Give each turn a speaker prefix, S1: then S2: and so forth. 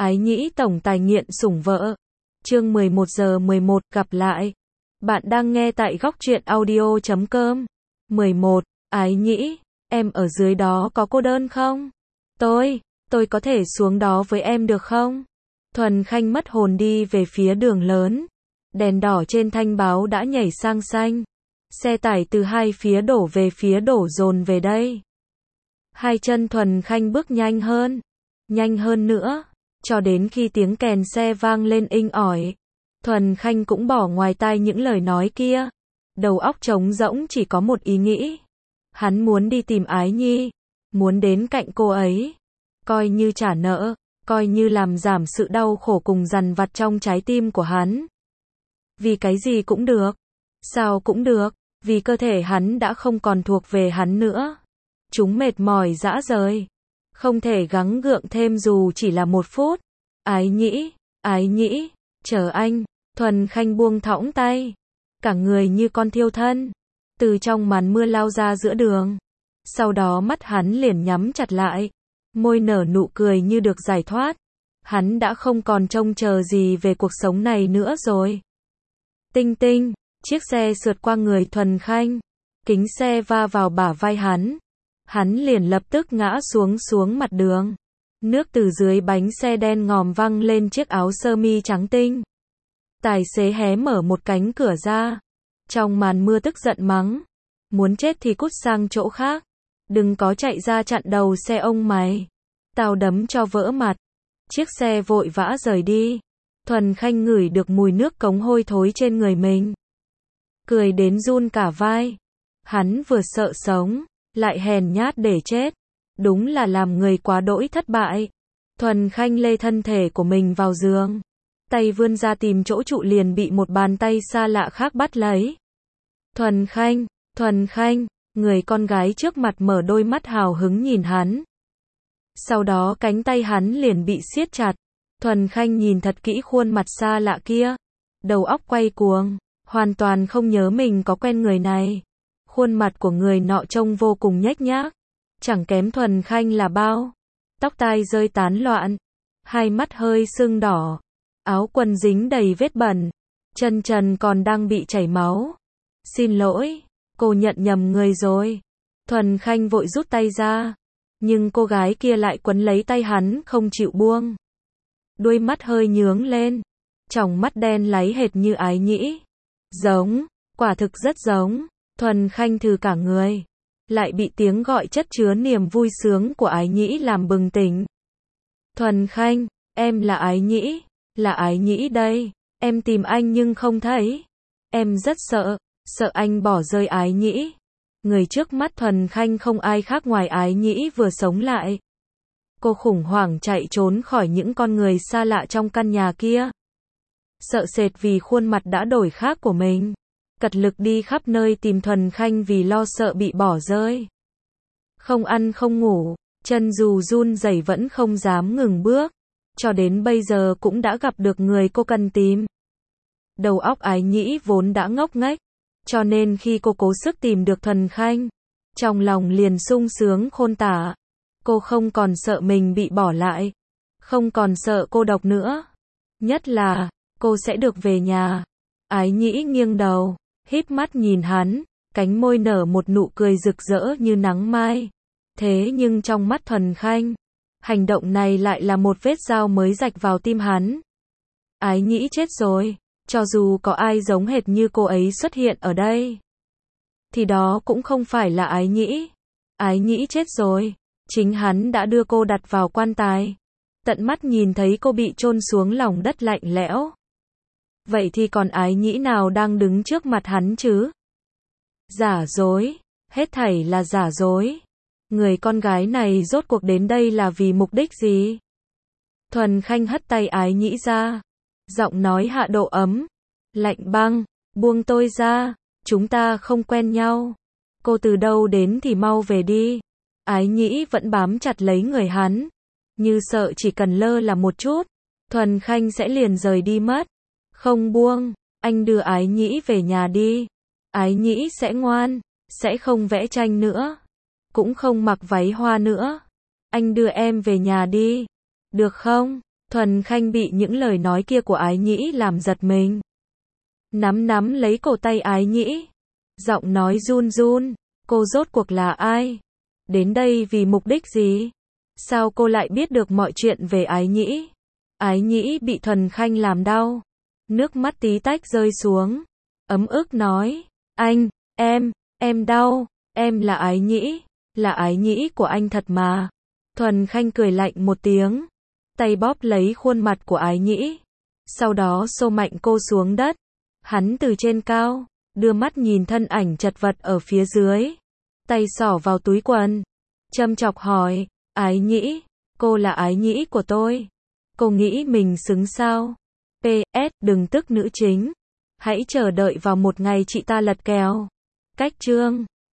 S1: Ái nhĩ tổng tài nghiện sủng vợ. Chương 11:11 gặp lại. Bạn đang nghe tại góc truyện audio.com. 11. Ái nhĩ, em ở dưới đó có cô đơn không? Tôi có thể xuống đó với em được không? Thuần Khanh mất hồn đi về phía đường lớn. Đèn đỏ trên thanh báo đã nhảy sang xanh. Xe tải từ hai phía đổ về phía đổ dồn về đây. Hai chân Thuần Khanh bước nhanh hơn nữa, cho đến khi tiếng kèn xe vang lên inh ỏi. Thuần Khanh cũng bỏ ngoài tai những lời nói kia. Đầu óc trống rỗng chỉ có một ý nghĩ. Hắn muốn đi tìm Ái Nhi, muốn đến cạnh cô ấy, coi như trả nợ, coi như làm giảm sự đau khổ cùng dằn vặt trong trái tim của hắn. Vì cái gì cũng được. Sao cũng được, vì cơ thể hắn đã không còn thuộc về hắn nữa. Chúng mệt mỏi rã rời, không thể gắng gượng thêm dù chỉ là 1 phút. Ái nhĩ, chờ anh. Thuần Khanh buông thõng tay, cả người như con thiêu thân, từ trong màn mưa lao ra giữa đường. Sau đó mắt hắn liền nhắm chặt lại, môi nở nụ cười như được giải thoát. Hắn đã không còn trông chờ gì về cuộc sống này nữa rồi. Tinh tinh, chiếc xe sượt qua người Thuần Khanh, kính xe va vào bả vai hắn. Hắn liền lập tức ngã xuống mặt đường. Nước từ dưới bánh xe đen ngòm văng lên chiếc áo sơ mi trắng tinh. Tài xế hé mở một cánh cửa ra. Trong màn mưa tức giận mắng. Muốn chết thì cút sang chỗ khác. Đừng có chạy ra chặn đầu xe ông mày. Tao đấm cho vỡ mặt. Chiếc xe vội vã rời đi. Thuần Khanh ngửi được mùi nước cống hôi thối trên người mình. Cười đến run cả vai. Hắn vừa sợ sống, lại hèn nhát để chết. Đúng là làm người quá đỗi thất bại. Thuần Khanh lê thân thể của mình vào giường. Tay vươn ra tìm chỗ trụ liền bị một bàn tay xa lạ khác bắt lấy. Thuần Khanh, người con gái trước mặt mở đôi mắt hào hứng nhìn hắn. Sau đó cánh tay hắn liền bị siết chặt. Thuần Khanh nhìn thật kỹ khuôn mặt xa lạ kia. Đầu óc quay cuồng, hoàn toàn không nhớ mình có quen người này. Khuôn mặt của người nọ trông vô cùng nhếch nhác, chẳng kém Thuần Khanh là bao. Tóc tai rơi tán loạn, hai mắt hơi sưng đỏ, áo quần dính đầy vết bẩn, chân trần còn đang bị chảy máu. Xin lỗi, cô nhận nhầm người rồi. Thuần Khanh vội rút tay ra, nhưng cô gái kia lại quấn lấy tay hắn không chịu buông. Đuôi mắt hơi nhướng lên, tròng mắt đen láy hệt như Ái nhĩ. Giống, quả thực rất giống. Thuần Khanh thừ cả người, lại bị tiếng gọi chất chứa niềm vui sướng của Ái nhĩ làm bừng tỉnh. Thuần Khanh, em là Ái nhĩ đây, em tìm anh nhưng không thấy. Em rất sợ anh bỏ rơi Ái nhĩ. Người trước mắt Thuần Khanh không ai khác ngoài Ái nhĩ vừa sống lại. Cô khủng hoảng chạy trốn khỏi những con người xa lạ trong căn nhà kia. Sợ sệt vì khuôn mặt đã đổi khác của mình. Cật lực đi khắp nơi tìm Thuần Khanh vì lo sợ bị bỏ rơi. Không ăn không ngủ, chân dù run rẩy vẫn không dám ngừng bước. Cho đến bây giờ cũng đã gặp được người cô cần tìm. Đầu óc Ái nhĩ vốn đã ngốc nghếch, cho nên khi cô cố sức tìm được Thuần Khanh, trong lòng liền sung sướng khôn tả. Cô không còn sợ mình bị bỏ lại, không còn sợ cô độc nữa. Nhất là, cô sẽ được về nhà. Ái nhĩ nghiêng đầu, híp mắt nhìn hắn, cánh môi nở một nụ cười rực rỡ như nắng mai. Thế nhưng trong mắt Thuần Khanh, hành động này lại là một vết dao mới rạch vào tim hắn. Ái nhĩ chết rồi, cho dù có ai giống hệt như cô ấy xuất hiện ở đây, thì đó cũng không phải là Ái nhĩ. Ái nhĩ chết rồi, chính hắn đã đưa cô đặt vào quan tài, tận mắt nhìn thấy cô bị chôn xuống lòng đất lạnh lẽo. Vậy thì còn Ái nhĩ nào đang đứng trước mặt hắn chứ? Giả dối, hết thảy là giả dối. Người con gái này rốt cuộc đến đây là vì mục đích gì? Thuần Khanh hất tay Ái nhĩ ra, giọng nói hạ độ ấm, lạnh băng, buông tôi ra, chúng ta không quen nhau. Cô từ đâu đến thì mau về đi. Ái nhĩ vẫn bám chặt lấy người hắn, như sợ chỉ cần lơ là một chút, Thuần Khanh sẽ liền rời đi mất. Không buông, anh đưa Ái nhĩ về nhà đi. Ái nhĩ sẽ ngoan, sẽ không vẽ tranh nữa, cũng không mặc váy hoa nữa. Anh đưa em về nhà đi, được không? Thuần Khanh bị những lời nói kia của Ái Nhĩ làm giật mình. Nắm lấy cổ tay Ái Nhĩ. Giọng nói run run. Cô rốt cuộc là ai? Đến đây vì mục đích gì? Sao cô lại biết được mọi chuyện về Ái Nhĩ? Ái Nhĩ bị Thuần Khanh làm đau. Nước mắt tí tách rơi xuống. Ấm ức nói. Anh, em đau. Em là Ái Nhĩ. Là Ái Nhĩ của anh thật mà. Thuần Khanh cười lạnh một tiếng. Tay bóp lấy khuôn mặt của Ái Nhĩ. Sau đó xô mạnh cô xuống đất. Hắn từ trên cao, đưa mắt nhìn thân ảnh chật vật ở phía dưới. Tay xỏ vào túi quần. Châm chọc hỏi. Ái Nhĩ, cô là Ái Nhĩ của tôi. Cô nghĩ mình xứng sao? PS, đừng tức nữ chính. Hãy chờ đợi vào một ngày chị ta lật kèo. Cách chương